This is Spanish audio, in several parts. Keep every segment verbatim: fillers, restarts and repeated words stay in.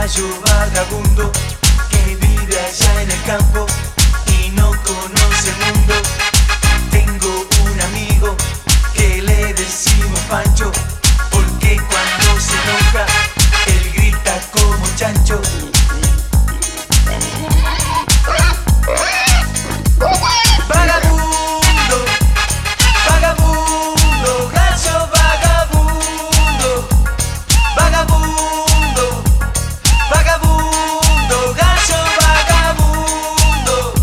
gallo vagabundo que vive allá en el campo y no conoce el mundo. Tengo un amigo que le decimos Pancho, porque cuando se enoja él grita como un chancho. Vagabundo, vagabundo, gallo vagabundo, vagabundo, vagabundo, gallo vagabundo.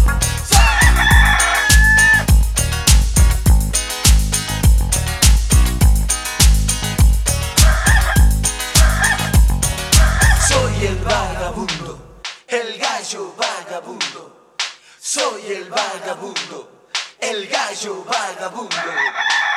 Soy el vagabundo, el gallo vagabundo. Soy el vagabundo, el gallo vagabundo.